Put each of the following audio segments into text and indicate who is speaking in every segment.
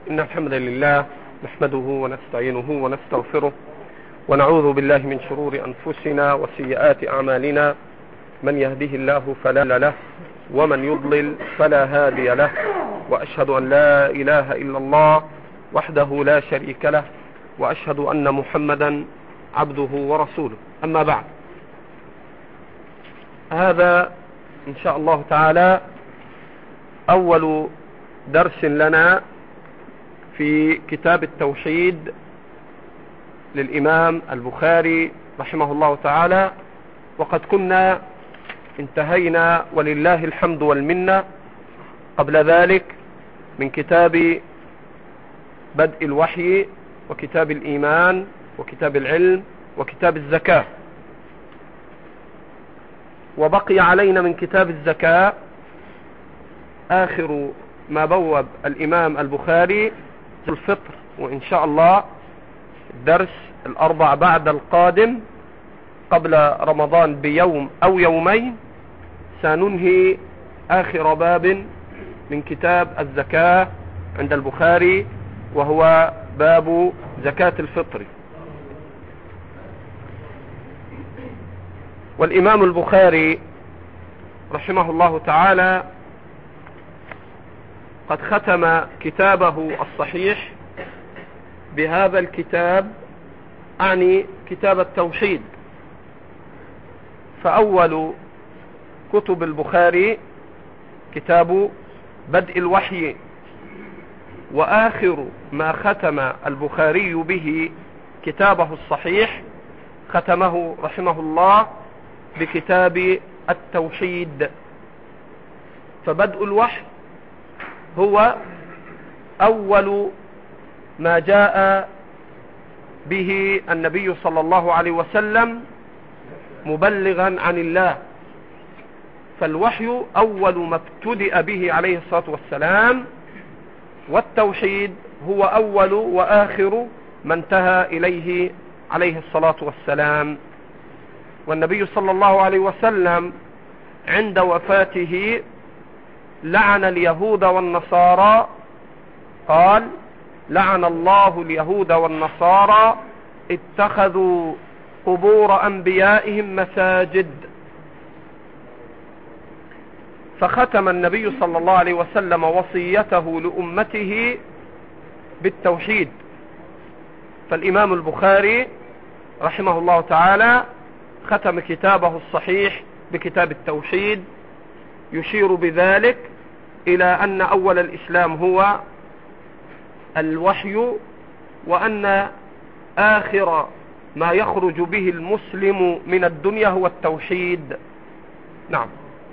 Speaker 1: إن الحمد لله نحمده ونستعينه ونستغفره ونعوذ بالله من شرور أنفسنا وسيئات أعمالنا. من يهده الله فلا مضل له ومن يضلل فلا هادي له، وأشهد أن لا إله إلا الله وحده لا شريك له، وأشهد أن محمدا عبده ورسوله. أما بعد، هذا إن شاء الله تعالى أول درس لنا في كتاب التوحيد للإمام البخاري رحمه الله تعالى، وقد كنا انتهينا ولله الحمد والمنة قبل ذلك من كتاب بدء الوحي وكتاب الإيمان وكتاب العلم وكتاب الزكاة، وبقي علينا من كتاب الزكاة آخر ما بوب الإمام البخاري الفطر، وإن شاء الله الدرس الأربع بعد القادم قبل رمضان بيوم أو يومين سننهي آخر باب من كتاب الزكاة عند البخاري، وهو باب زكاة الفطر. والإمام البخاري رحمه الله تعالى قد ختم كتابه الصحيح بهذا الكتاب، أعني كتاب التوحيد. فأول كتب البخاري كتاب بدء الوحي، وآخر ما ختم البخاري به كتابه الصحيح ختمه رحمه الله بكتاب التوحيد. فبدء الوحي هو أول ما جاء به النبي صلى الله عليه وسلم مبلغا عن الله، فالوحي أول ما ابتدأ به عليه الصلاة والسلام، والتوحيد هو أول وآخر ما انتهى إليه عليه الصلاة والسلام. والنبي صلى الله عليه وسلم عند وفاته لعن اليهود والنصارى، قال: لعن الله اليهود والنصارى اتخذوا قبور أنبيائهم مساجد. فختم النبي صلى الله عليه وسلم وصيته لأمته بالتوحيد. فالإمام البخاري رحمه الله تعالى ختم كتابه الصحيح بكتاب التوحيد، يشير بذلك إلى أن أول الإسلام هو الوحي، وأن آخر ما يخرج به المسلم من الدنيا هو التوحيد. نعم.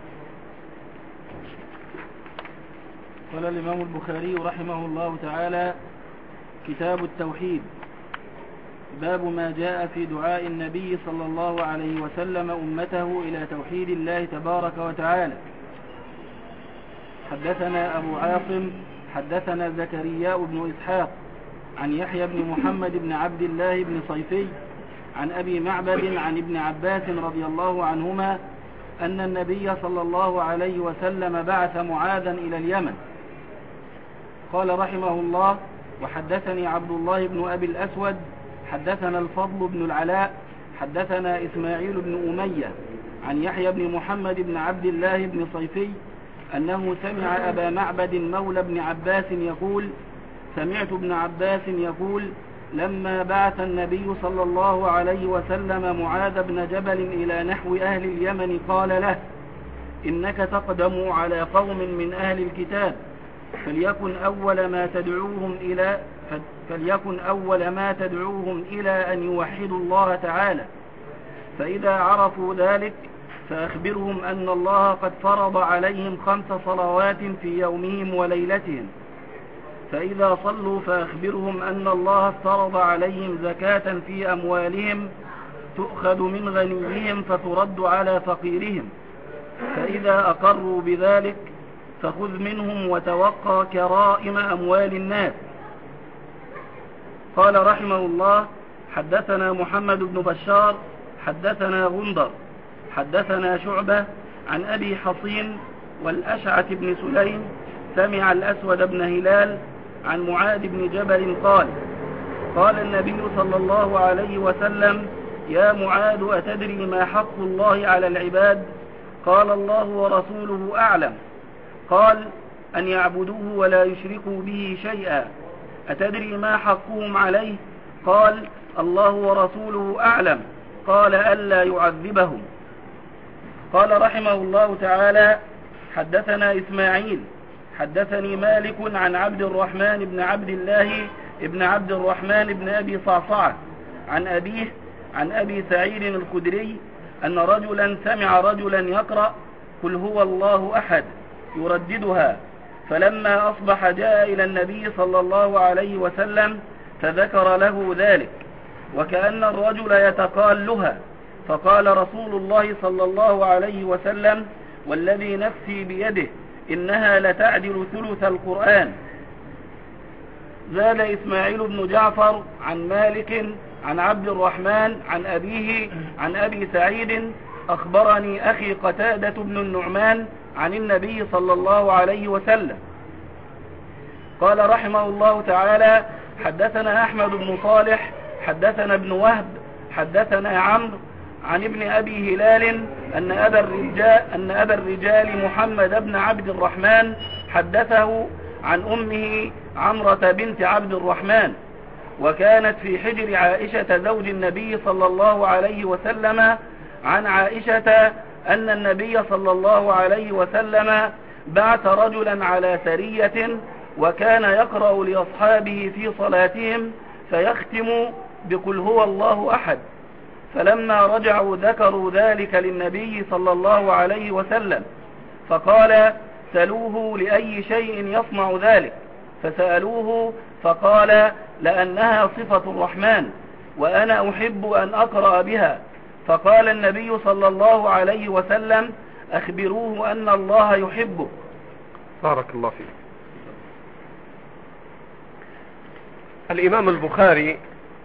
Speaker 2: قال الإمام البخاري رحمه الله تعالى: كتاب التوحيد. باب ما جاء في دعاء النبي صلى الله عليه وسلم أمته إلى توحيد الله تبارك وتعالى. حدثنا أبو عاصم حدثنا زكريا بن إسحاق عن يحيى بن محمد بن عبد الله بن صيفي عن أبي معبد عن ابن عباس رضي الله عنهما أن النبي صلى الله عليه وسلم بعث معاذا إلى اليمن. قال رحمه الله: وحدثني عبد الله بن أبي الأسود حدثنا الفضل بن العلاء حدثنا إسماعيل بن أمية عن يحيى بن محمد بن عبد الله بن صيفي أنه سمع أبا معبد مولى بن عباس يقول: سمعت ابن عباس يقول: لما بعث النبي صلى الله عليه وسلم معاذ بن جبل إلى نحو أهل اليمن قال له: إنك تقدم على قوم من أهل الكتاب، فليكن أول ما تدعوهم إلى أن يوحدوا الله تعالى، فإذا عرفوا ذلك فأخبرهم أن الله قد فرض عليهم 5 صلوات في يومهم وليلتهم، فإذا صلوا فأخبرهم أن الله افترض عليهم زكاة في أموالهم تؤخذ من غنيهم فترد على فقيرهم، فإذا أقروا بذلك فخذ منهم وتوقى كرائم أموال الناس. قال رحمه الله: حدثنا محمد بن بشار حدثنا غندر حدثنا شعبة عن أبي حصين والأشعث بن سليم سمع الأسود بن هلال عن معاذ بن جبل قال: قال النبي صلى الله عليه وسلم: يا معاذ أتدري ما حق الله على العباد؟ قال: الله ورسوله أعلم. قال: أن يعبدوه ولا يشركوا به شيئا. أتدري ما حقهم عليه؟ قال: الله ورسوله أعلم. قال: ألا يعذبهم. قال رحمه الله تعالى: حدثنا إسماعيل حدثني مالك عن عبد الرحمن بن عبد الله ابن عبد الرحمن بن أبي صعصعة عن أبيه عن أبي سعيد الخدري أن رجلا سمع رجلا يقرأ: قل هو الله أحد، يرددها، فلما أصبح جاء إلى النبي صلى الله عليه وسلم فذكر له ذلك، وكأن الرجل يتقالها، فقال رسول الله صلى الله عليه وسلم: والذي نفسي بيده إنها لتعدل ثلث القرآن. زاد إسماعيل بن جعفر عن مالك عن عبد الرحمن عن أبيه عن أبي سعيد: أخبرني أخي قتادة بن النعمان عن النبي صلى الله عليه وسلم. قال رحمه الله تعالى: حدثنا أحمد بن صالح حدثنا ابن وهب حدثنا عمرو عن ابن أبي هلال أن أبا الرجال محمد بن عبد الرحمن حدثه عن أمه عمرة بنت عبد الرحمن، وكانت في حجر عائشة زوج النبي صلى الله عليه وسلم، عن عائشة أن النبي صلى الله عليه وسلم بعث رجلا على سرية، وكان يقرأ لأصحابه في صلاتهم فيختم بقل هو الله أحد، فلما رجعوا ذكروا ذلك للنبي صلى الله عليه وسلم، فقال: سلوه لأي شيء يصنع ذلك، فسألوه فقال: لأنها صفة الرحمن وأنا أحب أن أقرأ بها. فقال النبي صلى الله عليه وسلم: أخبروه أن الله يحبه.
Speaker 1: بارك الله فيك. الإمام البخاري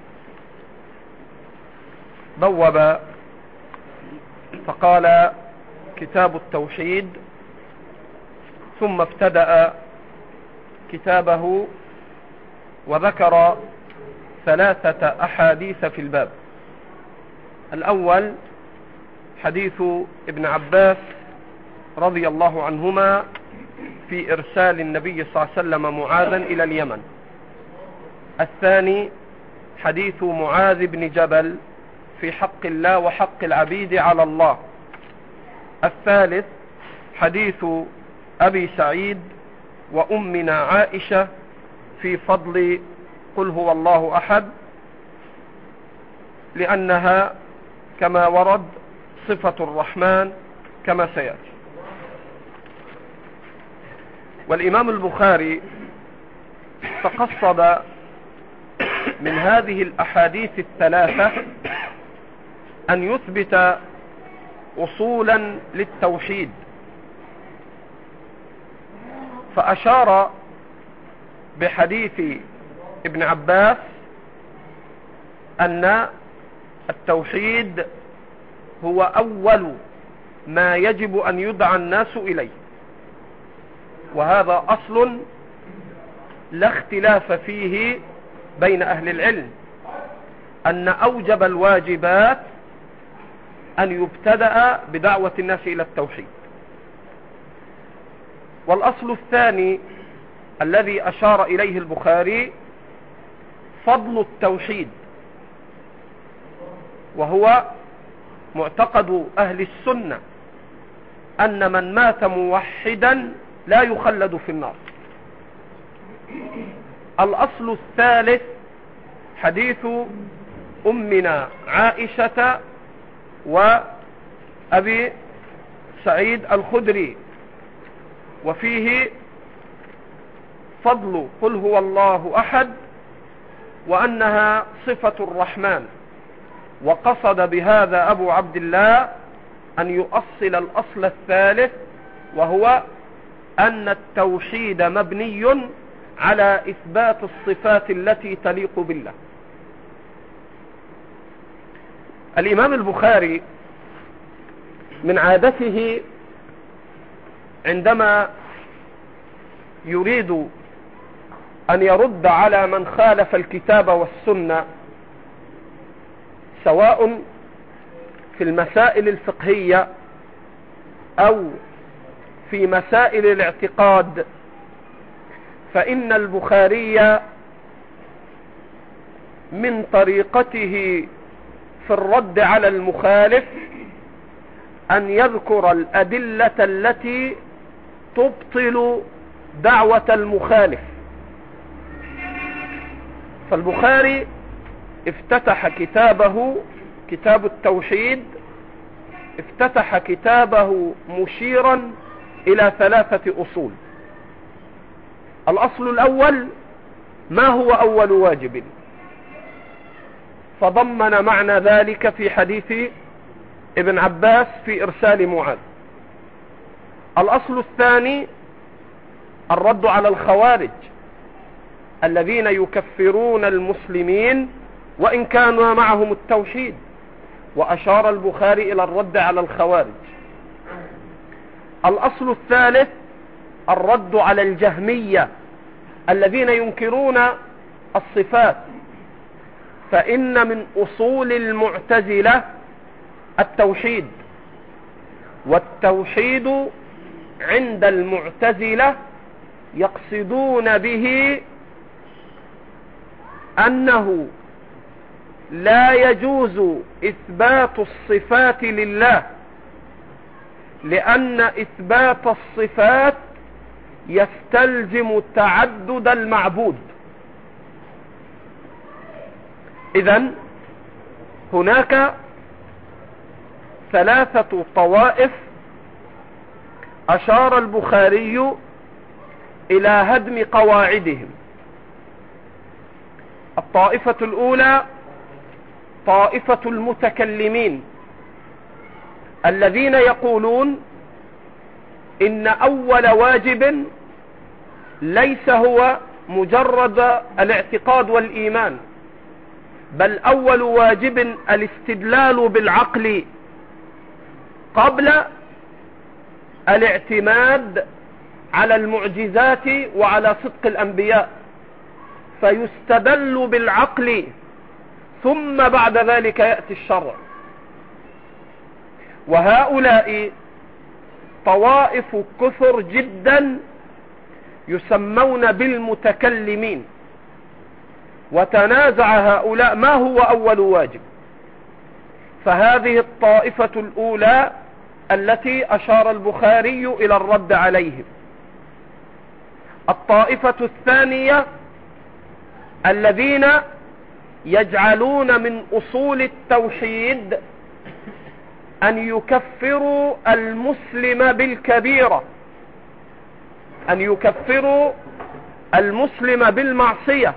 Speaker 1: بوب فقال: كتاب التوحيد، ثم ابتدأ كتابه وذكر 3 أحاديث في الباب. الأول حديث ابن عباس رضي الله عنهما في إرسال النبي صلى الله عليه وسلم معاذا إلى اليمن. الثاني حديث معاذ بن جبل في حق الله وحق العبيد على الله. الثالث حديث أبي سعيد وأمنا عائشة في فضل قل هو الله أحد، لأنها كما ورد صفة الرحمن كما سيأتي. والإمام البخاري تقصد من هذه الأحاديث 3 أن يثبت أصولا للتوحيد، فأشار بحديث ابن عباس أن التوحيد هو أول ما يجب أن يدعى الناس إليه، وهذا أصل لا اختلاف فيه بين أهل العلم، أن أوجب الواجبات أن يبتدأ بدعوة الناس إلى التوحيد. والأصل الثاني الذي أشار إليه البخاري فضل التوحيد، وهو معتقد أهل السنة أن من مات موحدا لا يخلد في النار. الأصل الثالث حديث أمنا عائشة وأبي سعيد الخدري، وفيه فضل قل هو الله أحد وأنها صفة الرحمن. وقصد بهذا أبو عبد الله أن يؤصل الأصل الثالث، وهو أن التوحيد مبني على إثبات الصفات التي تليق بالله. الإمام البخاري من عادته عندما يريد أن يرد على من خالف الكتاب والسنة، سواء في المسائل الفقهية أو في مسائل الاعتقاد، فإن البخاري من طريقته في الرد على المخالف أن يذكر الأدلة التي تبطل دعوة المخالف. فالبخاري افتتح كتابه، كتاب التوحيد، افتتح كتابه مشيرا إلى 3 أصول. الأصل الأول: ما هو أول واجب؟ فضمن معنى ذلك في حديث ابن عباس في إرسال معاذ. الأصل الثاني: الرد على الخوارج الذين يكفرون المسلمين وإن كانوا معهم التوحيد، وأشار البخاري إلى الرد على الخوارج. الأصل الثالث: الرد على الجهمية الذين ينكرون الصفات، فإن من أصول المعتزلة التوحيد، والتوحيد عند المعتزلة يقصدون به أنه لا يجوز إثبات الصفات لله، لأن إثبات الصفات يستلزم تعدد المعبود. إذن هناك 3 طوائف أشار البخاري إلى هدم قواعدهم. الطائفة الأولى طائفة المتكلمين الذين يقولون إن أول واجب ليس هو مجرد الاعتقاد والإيمان، بل أول واجب الاستدلال بالعقل قبل الاعتماد على المعجزات وعلى صدق الأنبياء، فيستدل بالعقل ثم بعد ذلك يأتي الشرع. وهؤلاء طوائف كثر جدا يسمون بالمتكلمين، وتنازع هؤلاء ما هو أول واجب. فهذه الطائفة الأولى التي أشار البخاري إلى الرد عليهم. الطائفة الثانية الذين يجعلون من أصول التوحيد أن يكفروا المسلم بالكبيرة، أن يكفروا المسلم بالمعصية،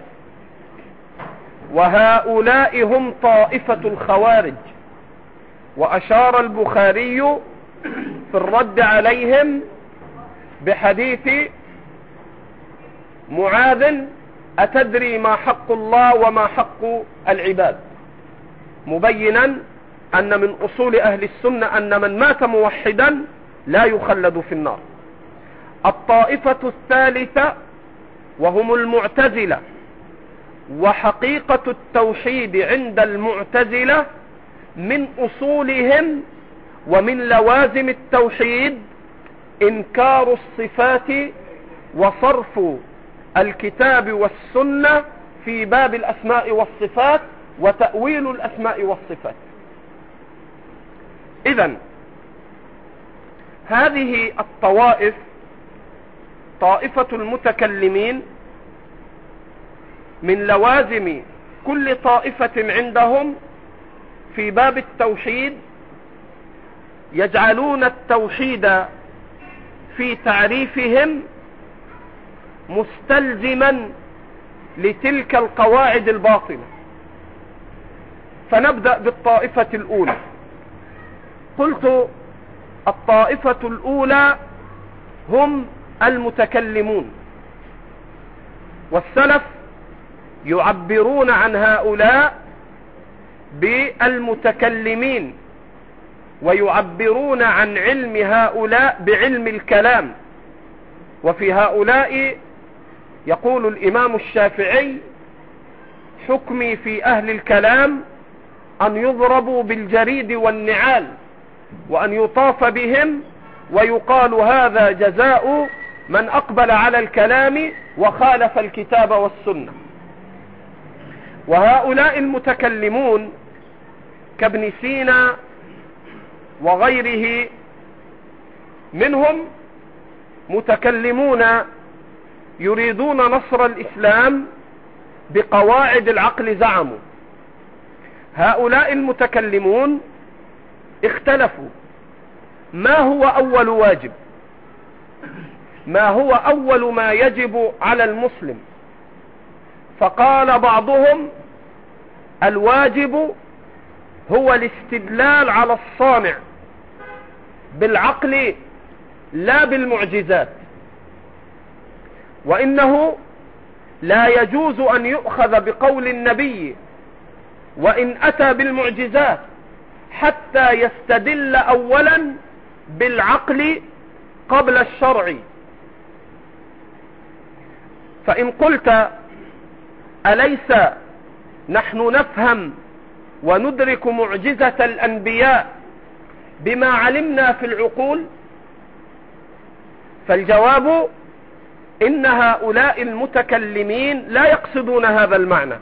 Speaker 1: وهؤلاء هم طائفة الخوارج. وأشار البخاري في الرد عليهم بحديث معاذ: أتدري ما حق الله وما حق العباد، مبينا أن من أصول أهل السنة أن من مات موحدا لا يخلد في النار. الطائفة الثالثة وهم المعتزلة، وحقيقة التوحيد عند المعتزلة من أصولهم ومن لوازم التوحيد إنكار الصفات وصرف الكتاب والسنة في باب الأسماء والصفات وتأويل الأسماء والصفات. إذن هذه الطوائف، طائفة المتكلمين، من لوازم كل طائفة عندهم في باب التوحيد يجعلون التوحيد في تعريفهم مستلزما لتلك القواعد الباطلة. فنبدأ بالطائفة الأولى. قلت الطائفة الأولى هم المتكلمون، والسلف يعبرون عن هؤلاء بالمتكلمين، ويعبرون عن علم هؤلاء بعلم الكلام. وفي هؤلاء يقول الإمام الشافعي: حكمي في أهل الكلام أن يضربوا بالجريد والنعال، وأن يطاف بهم، ويقال هذا جزاء من أقبل على الكلام وخالف الكتاب والسنة. وهؤلاء المتكلمون كابن سينا وغيره منهم متكلمون يريدون نصر الإسلام بقواعد العقل زعموا. هؤلاء المتكلمون اختلفوا ما هو أول واجب، ما هو أول ما يجب على المسلم. فقال بعضهم: الواجب هو الاستدلال على الصانع بالعقل لا بالمعجزات، وإنه لا يجوز أن يؤخذ بقول النبي وإن أتى بالمعجزات حتى يستدل أولا بالعقل قبل الشرع. فإن قلت: أليس نحن نفهم وندرك معجزة الأنبياء بما علمنا في العقول؟ فالجواب: إن هؤلاء المتكلمين لا يقصدون هذا المعنى،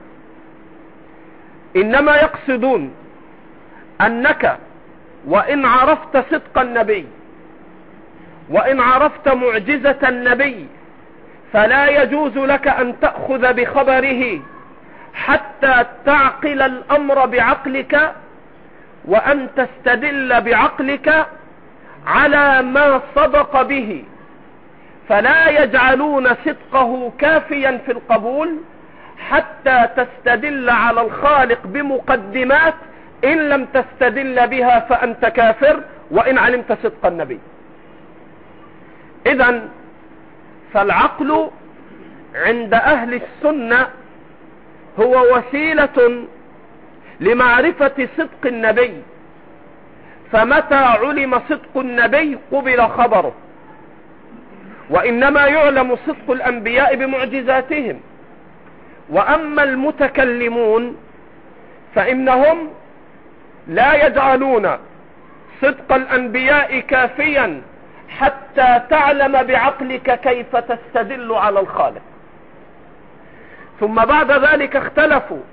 Speaker 1: إنما يقصدون أنك وإن عرفت صدق النبي وإن عرفت معجزة النبي فلا يجوز لك أن تأخذ بخبره حتى تعقل الأمر بعقلك وأن تستدل بعقلك على ما صدق به، فلا يجعلون صدقه كافيا في القبول حتى تستدل على الخالق بمقدمات إن لم تستدل بها فأنت كافر وإن علمت صدق النبي. إذن فالعقل عند أهل السنة هو وسيلة لمعرفة صدق النبي، فمتى علم صدق النبي قبل خبره. وإنما يعلم صدق الأنبياء بمعجزاتهم. وأما المتكلمون فإنهم لا يجعلون صدق الأنبياء كافيا حتى تعلم بعقلك كيف تستدل على الخالق. ثم بعد ذلك اختلفوا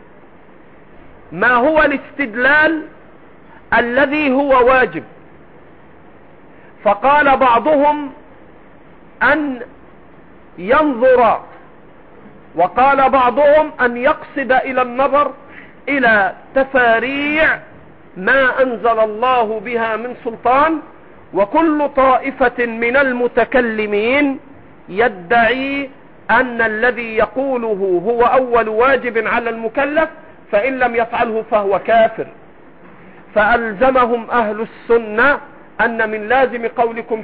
Speaker 1: ما هو الاستدلال الذي هو واجب. فقال بعضهم أن ينظر، وقال بعضهم أن يقصد إلى النظر إلى تفاريع ما أنزل الله بها من سلطان. وكل طائفة من المتكلمين يدعي أن الذي يقوله هو أول واجب على المكلف، فإن لم يفعله فهو كافر. فألزمهم أهل السنة أن من لازم قولكم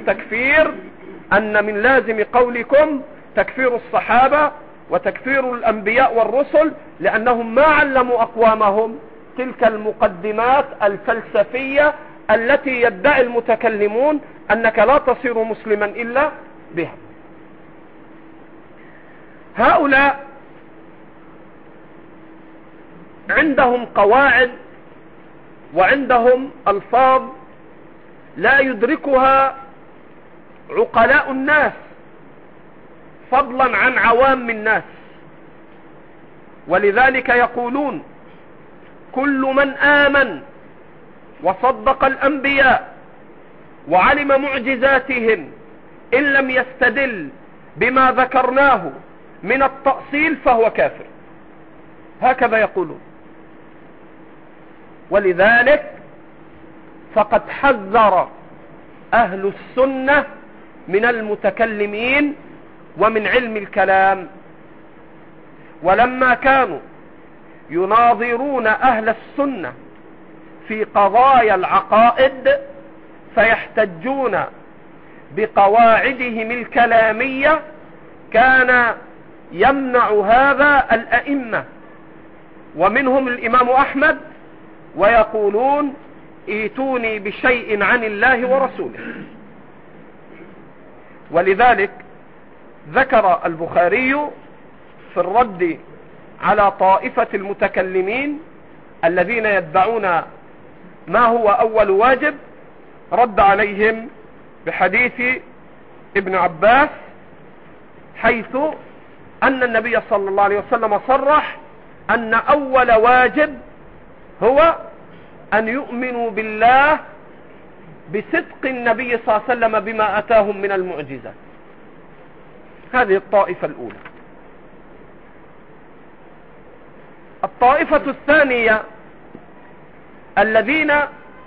Speaker 1: تكفير الصحابة وتكفير الأنبياء والرسل، لأنهم ما علموا أقوامهم تلك المقدمات الفلسفية التي يدعي المتكلمون أنك لا تصير مسلما إلا بها. هؤلاء عندهم قواعد وعندهم ألفاظ لا يدركها عقلاء الناس فضلا عن عوام الناس. ولذلك يقولون: كل من آمن وصدق الأنبياء وعلم معجزاتهم إن لم يستدل بما ذكرناه من التأصيل فهو كافر. هكذا يقولون. ولذلك فقد حذر أهل السنة من المتكلمين ومن علم الكلام. ولما كانوا يناظرون أهل السنة في قضايا العقائد فيحتجون بقواعدهم الكلامية، كان يمنع هذا الأئمة ومنهم الإمام أحمد، ويقولون: ائتوني بشيء عن الله ورسوله. ولذلك ذكر البخاري في الرد على طائفة المتكلمين الذين يدعون ما هو أول واجب، رد عليهم بحديث ابن عباس، حيث أن النبي صلى الله عليه وسلم صرح أن أول واجب هو أن يؤمنوا بالله بصدق النبي صلى الله عليه وسلم بما أتاهم من المعجزات. هذه الطائفة الأولى. الطائفة الثانية الذين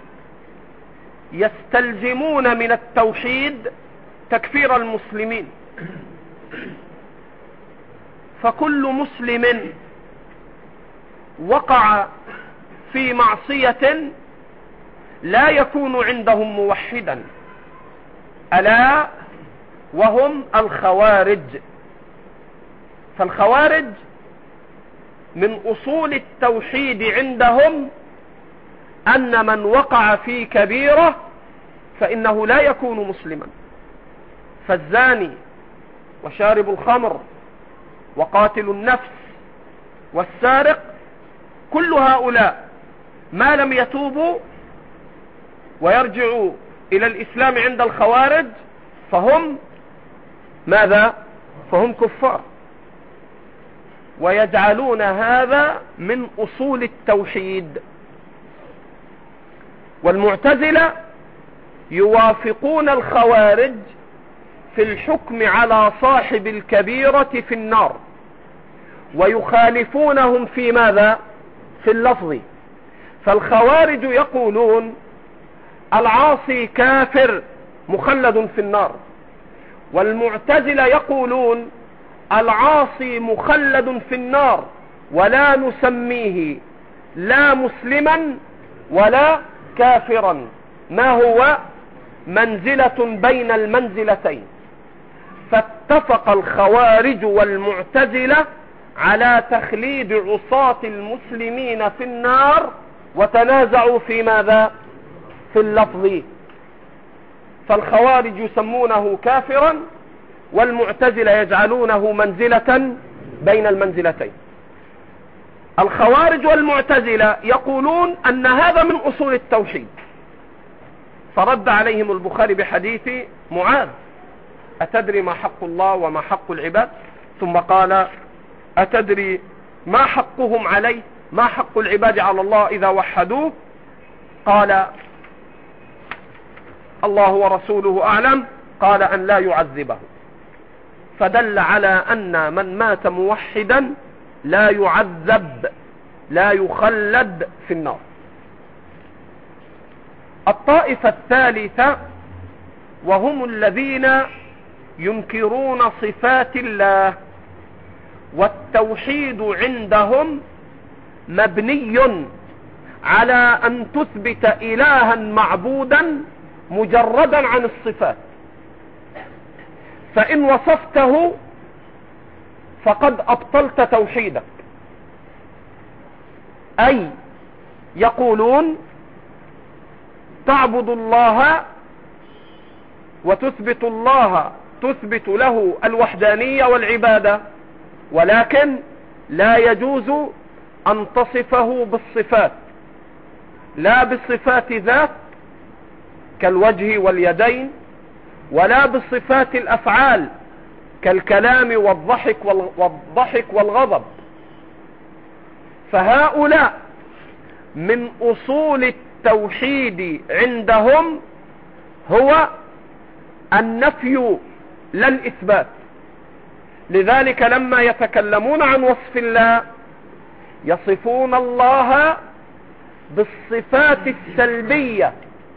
Speaker 1: يستلزمون من التوحيد تكفير المسلمين، فكل مسلم وقع في معصية لا يكون عندهم موحدا، ألا وهم الخوارج. فالخوارج من أصول التوحيد عندهم أن من وقع في كبيرة فإنه لا يكون مسلما. فالزاني وشارب الخمر وقاتل النفس والسارق، كل هؤلاء ما لم يتوبوا ويرجعوا إلى الإسلام عند الخوارج فهم ماذا؟ فهم كفار، ويجعلون هذا من أصول التوحيد. والمعتزلة يوافقون الخوارج في الحكم على صاحب الكبيرة في النار، ويخالفونهم في ماذا؟ في اللفظ. فالخوارج يقولون العاصي كافر مخلد في النار، والمعتزلة يقولون العاصي مخلد في النار ولا نسميه لا مسلما ولا كافرا، ما هو منزلة بين المنزلتين. فاتفق الخوارج والمعتزلة على تخليد عصاة المسلمين في النار، وتنازعوا في ماذا؟ في اللفظ. فالخوارج يسمونه كافرا، والمعتزلة يجعلونه منزلة بين المنزلتين. الخوارج والمعتزلة يقولون أن هذا من أصول التوحيد، فرد عليهم البخاري بحديث معاذ: أتدري ما حق الله وما حق العباد؟ ثم قال: أتدري ما حقهم عليه؟ ما حق العباد على الله إذا وحدوه؟ قال: الله ورسوله أعلم. قال: أن لا يعذبه. فدل على أن من مات موحدا لا يعذب، لا يخلد في النار. الطائفة الثالثة وهم الذين ينكرون صفات الله، والتوحيد عندهم مبني على أن تثبت إلها معبودا مجردا عن الصفات، فإن وصفته فقد أبطلت توحيدك. أي يقولون تعبد الله وتثبت الله، تثبت له الوحدانية والعبادة، ولكن لا يجوز أن تصفه بالصفات، لا بالصفات ذات كالوجه واليدين، ولا بالصفات الأفعال كالكلام والضحك والغضب. فهؤلاء من أصول التوحيد عندهم هو النفي لا الإثبات. لذلك لما يتكلمون عن وصف الله يصفون الله بالصفات السلبية،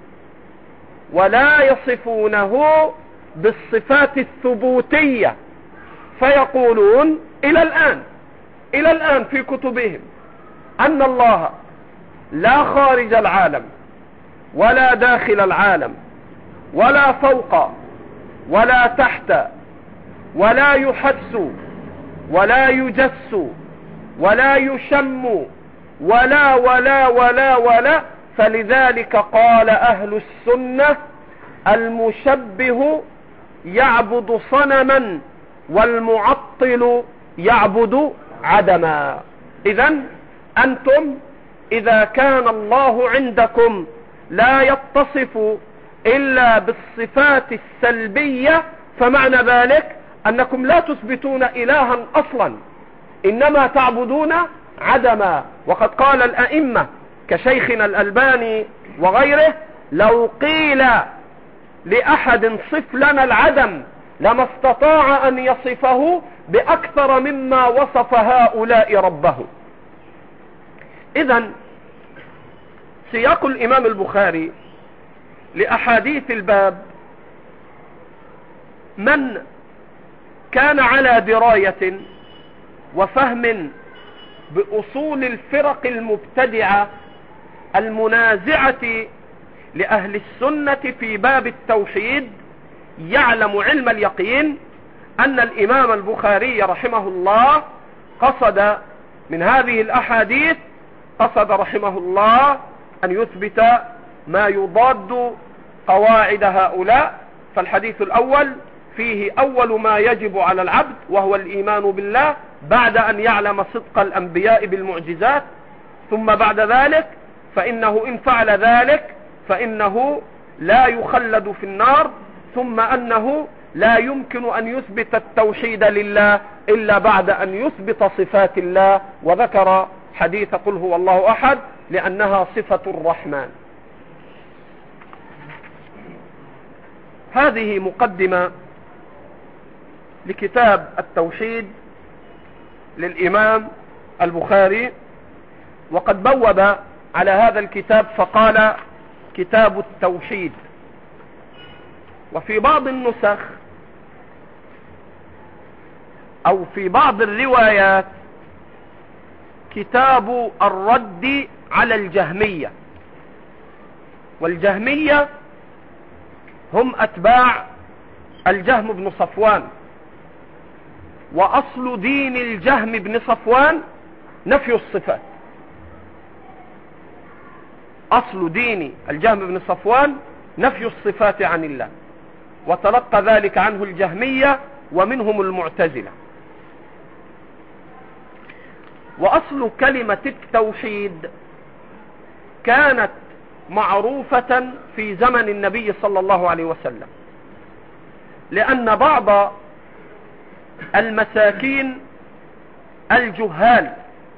Speaker 1: ولا يصفونه بالصفات الثبوتية. فيقولون إلى الآن في كتبهم أن الله لا خارج العالم ولا داخل العالم ولا فوق ولا تحت ولا يحس ولا يجس ولا يشم ولا ولا ولا ولا. فلذلك قال أهل السنة: المشبه يعبد صنما والمعطل يعبد عدما. إذن أنتم إذا كان الله عندكم لا يتصف إلا بالصفات السلبية، فمعنى ذلك أنكم لا تثبتون إلها أصلا، إنما تعبدون عدما. وقد قال الأئمة كشيخنا الألباني وغيره: لو قيل لأحد صف لنا العدم لما استطاع أن يصفه بأكثر مما وصف هؤلاء ربه. إذن سياق الإمام البخاري لأحاديث الباب، من كان على دراية وفهم بأصول الفرق المبتدعة المنازعة لأهل السنة في باب التوحيد يعلم علم اليقين أن الإمام البخاري رحمه الله قصد من هذه الأحاديث، قصد رحمه الله أن يثبت ما يضاد قواعد هؤلاء. فالحديث الأول فيه أول ما يجب على العبد وهو الإيمان بالله بعد أن يعلم صدق الأنبياء بالمعجزات، ثم بعد ذلك فإنه إن فعل ذلك فإنه لا يخلد في النار، ثم أنه لا يمكن أن يثبت التوحيد لله إلا بعد أن يثبت صفات الله، وذكر حديث قل هو الله أحد لأنها صفة الرحمن. هذه مقدمة لكتاب التوحيد للإمام البخاري، وقد بوب على هذا الكتاب فقال كتاب التوحيد. وفي بعض النسخ أو في بعض الروايات كتاب الرد على الجهمية. والجهمية هم أتباع الجهم بن صفوان، وأصل دين الجهم بن صفوان نفي الصفات. أصل دين الجهم بن صفوان نفي الصفات عن الله، وتلقى ذلك عنه الجهمية ومنهم المعتزلة. وأصل كلمة التوحيد كانت معروفة في زمن النبي صلى الله عليه وسلم، لأن بعض المساكين الجهال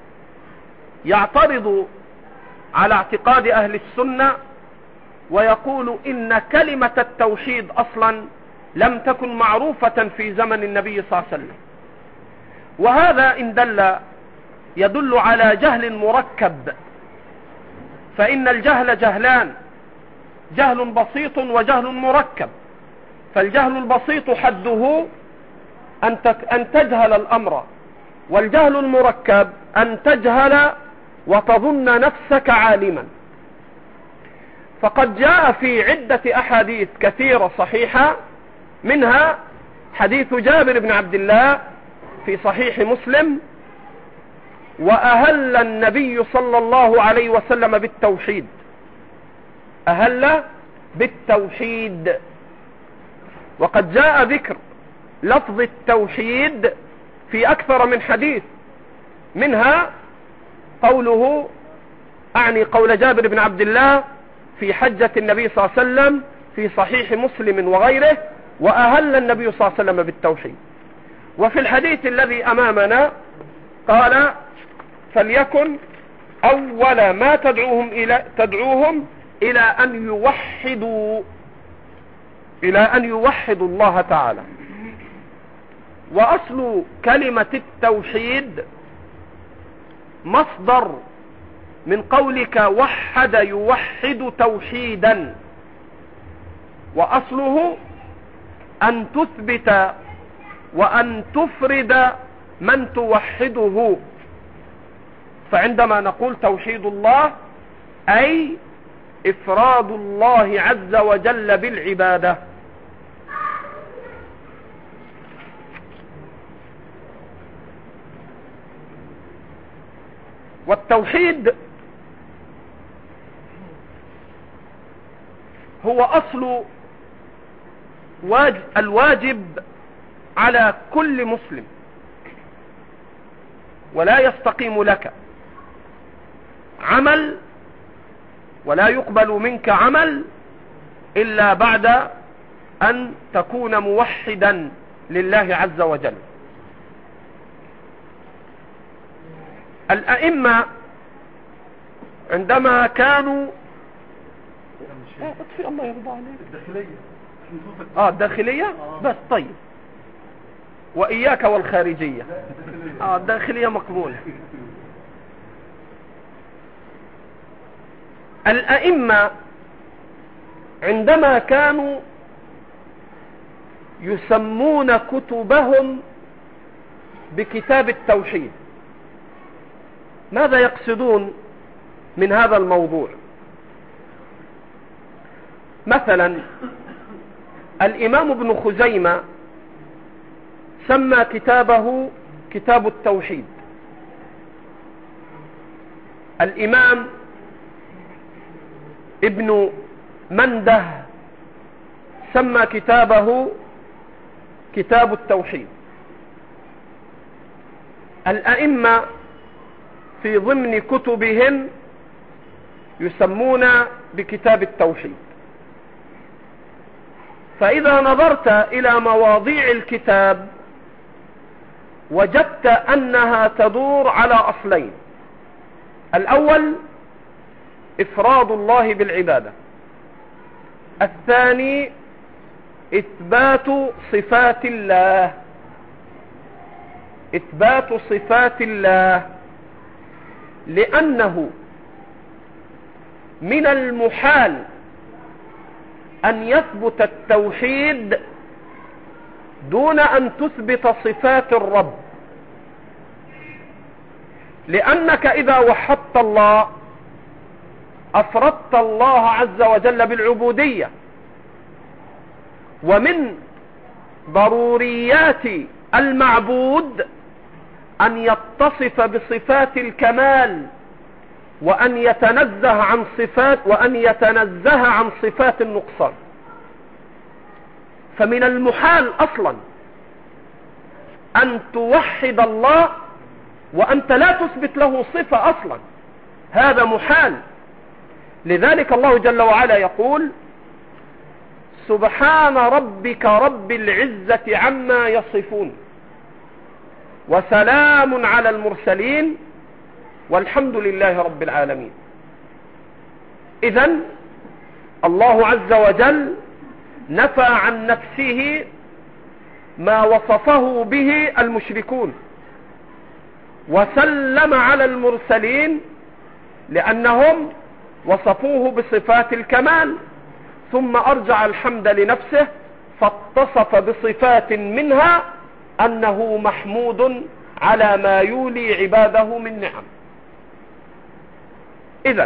Speaker 1: يعترض على اعتقاد أهل السنة ويقول إن كلمة التوحيد أصلا لم تكن معروفة في زمن النبي صلى الله عليه وسلم. وهذا إن يدل على جهل مركب، فإن الجهل جهلان: جهل بسيط وجهل مركب. فالجهل البسيط حده أن تجهل الأمر، والجهل المركب أن تجهل وتظن نفسك عالما. فقد جاء في عدة أحاديث كثيرة صحيحة، منها حديث جابر بن عبد الله في صحيح مسلم: وأهل النبي صلى الله عليه وسلم بالتوحيد. أهل بالتوحيد. وقد جاء ذكر لفظ التوحيد في أكثر من حديث، منها قوله، أعني قول جابر بن عبد الله في حجة النبي صلى الله عليه وسلم في صحيح مسلم وغيره: وأهل النبي صلى الله عليه وسلم بالتوحيد. وفي الحديث الذي أمامنا قال: فليكن أول ما تدعوهم إلى أن يوحدوا الله تعالى. وأصل كلمة التوحيد مصدر من قولك وحد يوحد توحيدا، وأصله أن تثبت وأن تفرد من توحده. فعندما نقول توحيد الله أي إفراد الله عز وجل بالعبادة. والتوحيد هو أصل الواجب على كل مسلم ولا يستقيم لك عمل ولا يقبل منك عمل إلا بعد أن تكون موحدا لله عز وجل. الأئمة عندما كانوا اطفئ الله يرضى عليك الداخلية بس طيب، وإياك والخارجية. الداخلية مقبولة. الأئمة عندما كانوا يسمون كتبهم بكتاب التوحيد ماذا يقصدون من هذا الموضوع؟ مثلا الإمام ابن خزيمة سمى كتابه كتاب التوحيد. الإمام ابن منده سمى كتابه كتاب التوحيد. الأئمة في ضمن كتبهم يسمون بكتاب التوحيد. فإذا نظرت إلى مواضيع الكتاب وجدت أنها تدور على أصلين: الأول إفراد الله بالعبادة، الثاني إثبات صفات الله. إثبات صفات الله، لأنه من المحال أن يثبت التوحيد دون أن تثبت صفات الرب، لأنك إذا وحدت الله أفردت الله عز وجل بالعبودية، ومن ضروريات المعبود أن يتصف بصفات الكمال وأن يتنزه عن صفات النقصان. فمن المحال أصلا أن توحد الله وأنت لا تثبت له صفة أصلا، هذا محال. لذلك الله جل وعلا يقول: سبحان ربك رب العزة عما يصفون وسلام على المرسلين والحمد لله رب العالمين. إذن الله عز وجل نفى عن نفسه ما وصفه به المشركون، وسلم على المرسلين لأنهم وصفوه بصفات الكمال، ثم أرجع الحمد لنفسه فاتصف بصفات منها أنه محمود على ما يولي عباده من نعم. إذن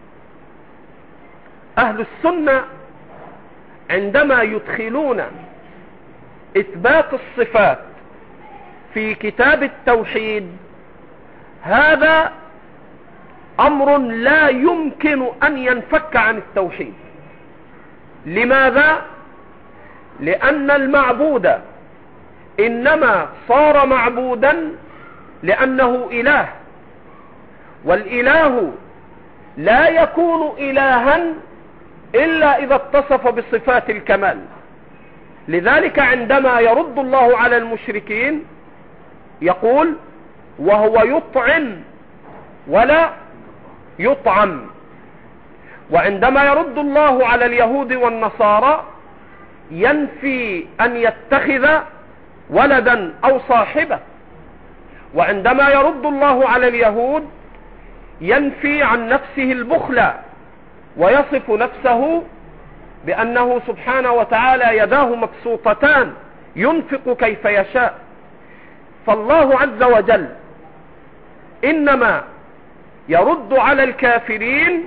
Speaker 1: أهل السنة عندما يدخلون إثبات الصفات في كتاب التوحيد هذا أمر لا يمكن أن ينفك عن التوحيد. لماذا؟ لأن المعبود إنما صار معبودا لأنه إله، والإله لا يكون إلها إلا إذا اتصف بصفات الكمال. لذلك عندما يرد الله على المشركين يقول: وهو يطعم ولا يطعم. وعندما يرد الله على اليهود والنصارى ينفي أن يتخذ ولدا أو صاحبة. وعندما يرد الله على اليهود ينفي عن نفسه البخل ويصف نفسه بأنه سبحانه وتعالى يداه مبسوطتان ينفق كيف يشاء. فالله عز وجل إنما يرد على الكافرين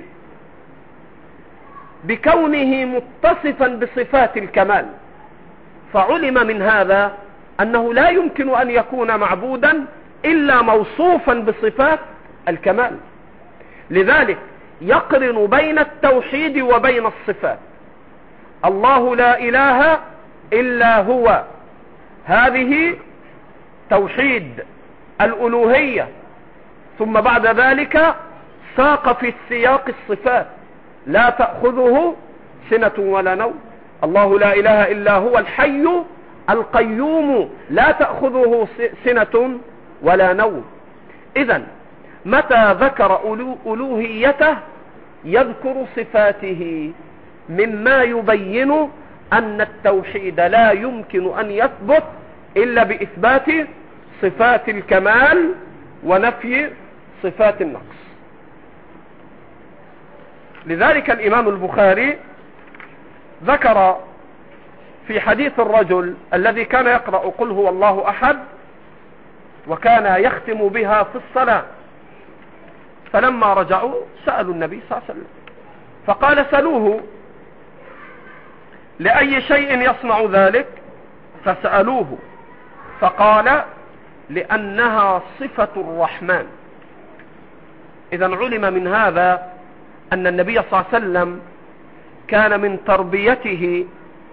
Speaker 1: بكونه متصفا بصفات الكمال، فعلم من هذا أنه لا يمكن أن يكون معبودا إلا موصوفا بصفات الكمال. لذلك يقرن بين التوحيد وبين الصفات. الله لا إله إلا هو هذه توحيد الألوهية، ثم بعد ذلك ساق في السياق الصفات: لا تأخذه سنة ولا نوم، الله لا إله إلا هو الحي القيوم لا تأخذه سنة ولا نوم. إذن متى ذكر ألوهيته يذكر صفاته، مما يبين أن التوحيد لا يمكن أن يثبت إلا بإثبات صفات الكمال ونفي صفات النقص. لذلك الإمام البخاري ذكر في حديث الرجل الذي كان يقرأ قل هو الله أحد وكان يختم بها في الصلاة، فلما رجعوا سألوا النبي صلى الله عليه وسلم فقال: سألوه لأي شيء يصنع ذلك؟ فسألوه فقال: لأنها صفة الرحمن. إذا علم من هذا أن النبي صلى الله عليه وسلم كان من تربيته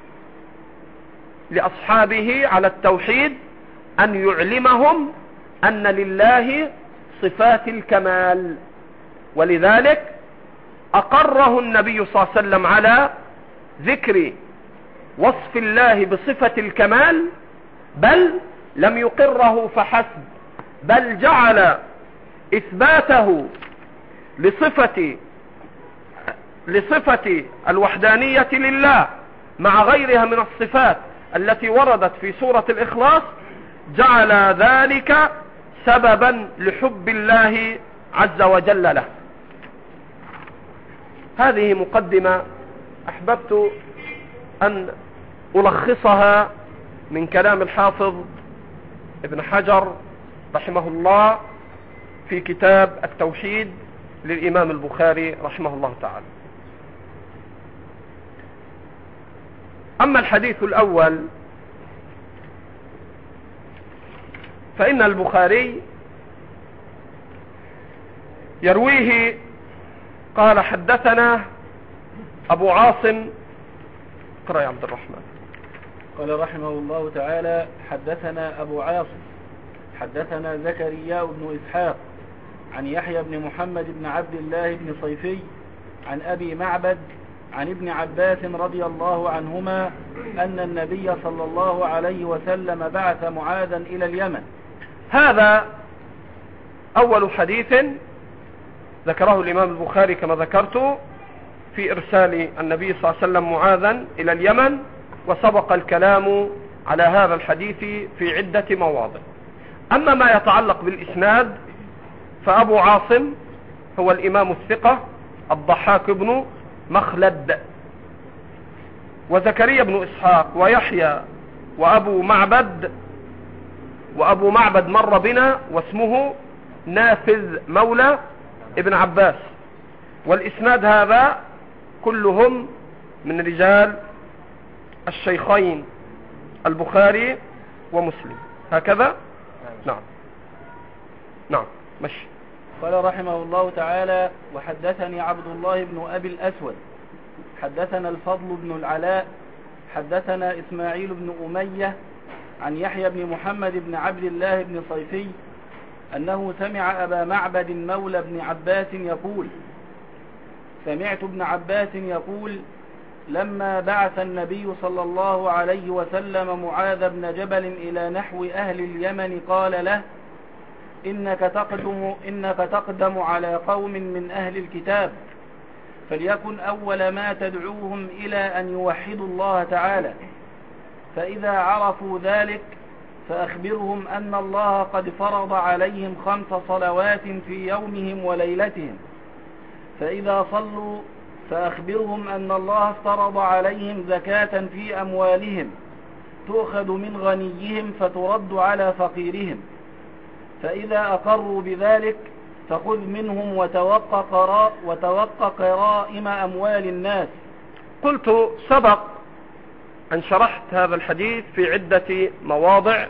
Speaker 1: لأصحابه على التوحيد أن يعلمهم أن لله صفات الكمال، ولذلك أقره النبي صلى الله عليه وسلم على ذكر وصف الله بصفة الكمال، بل لم يقره فحسب، بل جعل إثباته لصفة الوحدانية لله مع غيرها من الصفات التي وردت في سورة الإخلاص، جعل ذلك سببا لحب الله عز وجل له. هذه مقدمة أحببت أن ألخصها من كلام الحافظ ابن حجر رحمه الله في كتاب التوحيد للإمام البخاري رحمه الله تعالى. أما الحديث الأول فإن البخاري يرويه قال: حدثنا أبو عاصم. اقرأ يا عبد الرحمن.
Speaker 2: قال رحمه الله تعالى: حدثنا أبو عاصم حدثنا زكريا بن إسحاق عن يحيى بن محمد بن عبد الله بن صيفي عن أبي معبد عن ابن عباس رضي الله عنهما أن النبي صلى الله عليه وسلم بعث معاذا إلى اليمن.
Speaker 1: هذا أول حديث ذكره الإمام البخاري كما ذكرت في إرسال النبي صلى الله عليه وسلم معاذا إلى اليمن، وسبق الكلام على هذا الحديث في عدة مواضع. أما ما يتعلق بالإسناد فأبو عاصم هو الإمام الثقة الضحاك بن مخلد، وزكريا بن إسحاق ويحيى وأبو معبد مر بنا واسمه نافذ مولى ابن عباس، والإسناد هذا كلهم من رجال الشيخين البخاري ومسلم. هكذا؟ نعم مشي.
Speaker 2: قال رحمه الله تعالى: وحدثني عبد الله بن أبي الأسود حدثنا الفضل بن العلاء حدثنا إسماعيل بن أمية عن يحيى بن محمد بن عبد الله بن صيفي أنه سمع أبا معبد مولى بن عباس يقول: سمعت ابن عباس يقول: لما بعث النبي صلى الله عليه وسلم معاذ بن جبل إلى نحو أهل اليمن قال له: إنك تقدم على قوم من أهل الكتاب، فليكن أول ما تدعوهم إلى أن يوحدوا الله تعالى، فإذا عرفوا ذلك فأخبرهم أن الله قد فرض عليهم 5 صلوات في يومهم وليلتهم، فإذا صلوا فأخبرهم أن الله افترض عليهم زكاة في أموالهم تؤخذ من غنيهم فترد على فقيرهم، فإذا أقروا بذلك فخذ منهم وتوقع قرائم أموال الناس.
Speaker 1: قلت سبق أن شرحت هذا الحديث في عدة مواضع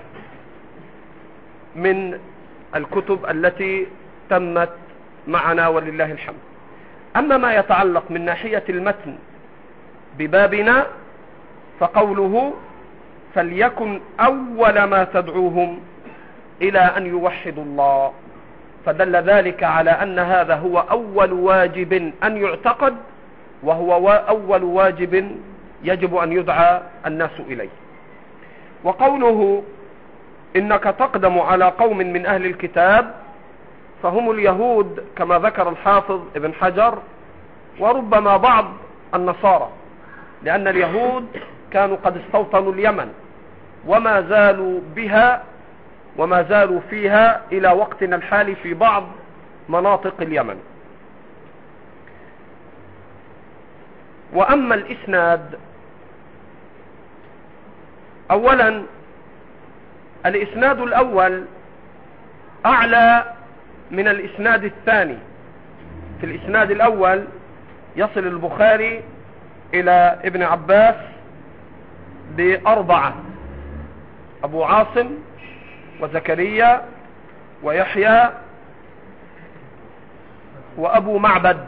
Speaker 1: من الكتب التي تمت معنا ولله الحمد. أما ما يتعلق من ناحية المتن ببابنا فقوله فليكن أول ما تدعوهم إلى أن يوحدوا الله. فدل ذلك على أن هذا هو أول واجب أن يعتقد، وهو أول واجب يجب أن يدعى الناس إليه. وقوله إنك تقدم على قوم من أهل الكتاب فهم اليهود كما ذكر الحافظ ابن حجر، وربما بعض النصارى، لأن اليهود كانوا قد استوطنوا اليمن وما زالوا بها وما زالوا فيها إلى وقتنا الحالي في بعض مناطق اليمن. وأما الإسناد، أولا الإسناد الأول أعلى من الإسناد الثاني. في الإسناد الأول يصل البخاري إلى ابن عباس ب4: أبو عاصم وزكريا ويحيى وأبو معبد.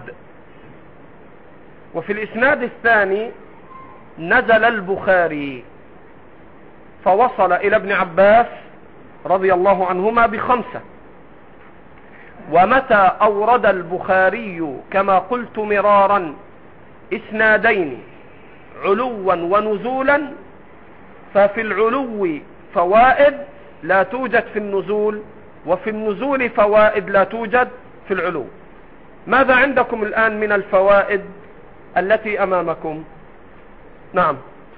Speaker 1: وفي الإسناد الثاني نزل البخاري فوصل إلى ابن عباس رضي الله عنهما ب5. ومتى أورد البخاري كما قلت مرارا إسنادين علوا ونزولا، ففي العلو فوائد لا توجد في النزول، وفي النزول فوائد لا توجد في العلو. ماذا عندكم الآن من الفوائد التي أمامكم؟ نعم،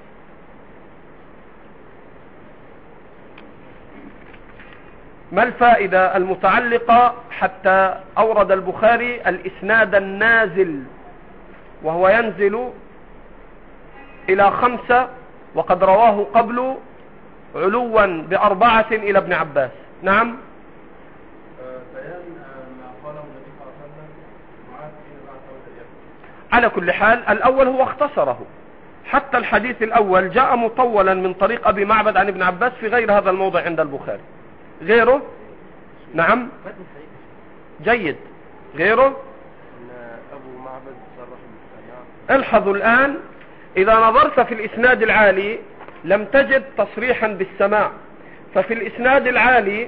Speaker 1: ما الفائدة المتعلقة حتى أورد البخاري الإسناد النازل، وهو ينزل إلى 5 وقد رواه قبل علوا ب4 إلى ابن عباس؟ نعم،
Speaker 3: بيان ما قاله النبي صلى الله عليه وسلم معاذ بن معبد.
Speaker 1: على كل حال الأول هو اختصره، حتى الحديث الأول جاء مطولا من طريق أبي معبد عن ابن عباس في غير هذا الموضع عند البخاري. غيره؟ نعم، جيد. غيره؟
Speaker 3: أبو معبد صرح بالسماع.
Speaker 1: الحظوا الآن، إذا نظرت في الإسناد العالي لم تجد تصريحا بالسماع، ففي الإسناد العالي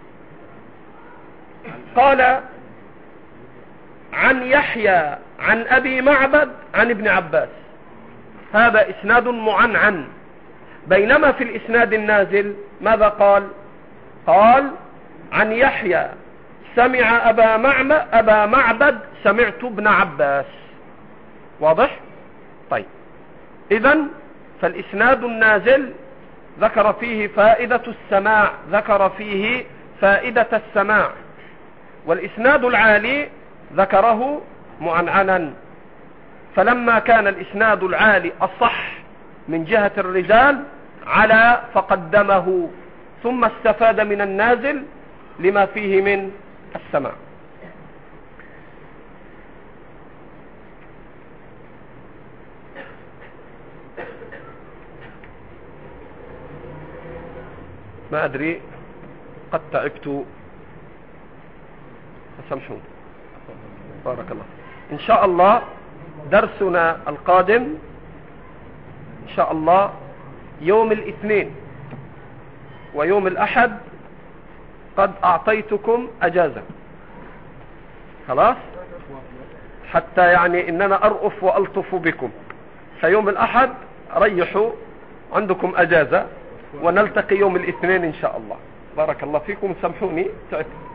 Speaker 1: قال عن يحيى عن أبي معبد عن ابن عباس، هذا إسناد معنعن. بينما في الإسناد النازل ماذا قال؟ قال عن يحيى سمع أبا معبد سمعت ابن عباس. واضح؟ طيب، إذن فالإسناد النازل ذكر فيه فائدة السماع، ذكر فيه فائدة السماع، والإسناد العالي ذكره معنعنا. فلما كان الإسناد العالي الصح من جهة الرجال على فقدمه، ثم استفاد من النازل لما فيه من السماع. ما أدري، قد تعبت فسامحوني. بارك الله. إن شاء الله درسنا القادم إن شاء الله يوم الاثنين ويوم الأحد، قد أعطيتكم أجازة خلاص، حتى يعني إننا أرأف وألطف بكم. فيوم الأحد ريحوا، عندكم أجازة، ونلتقي يوم الاثنين إن شاء الله. بارك الله فيكم، سامحوني تعبت.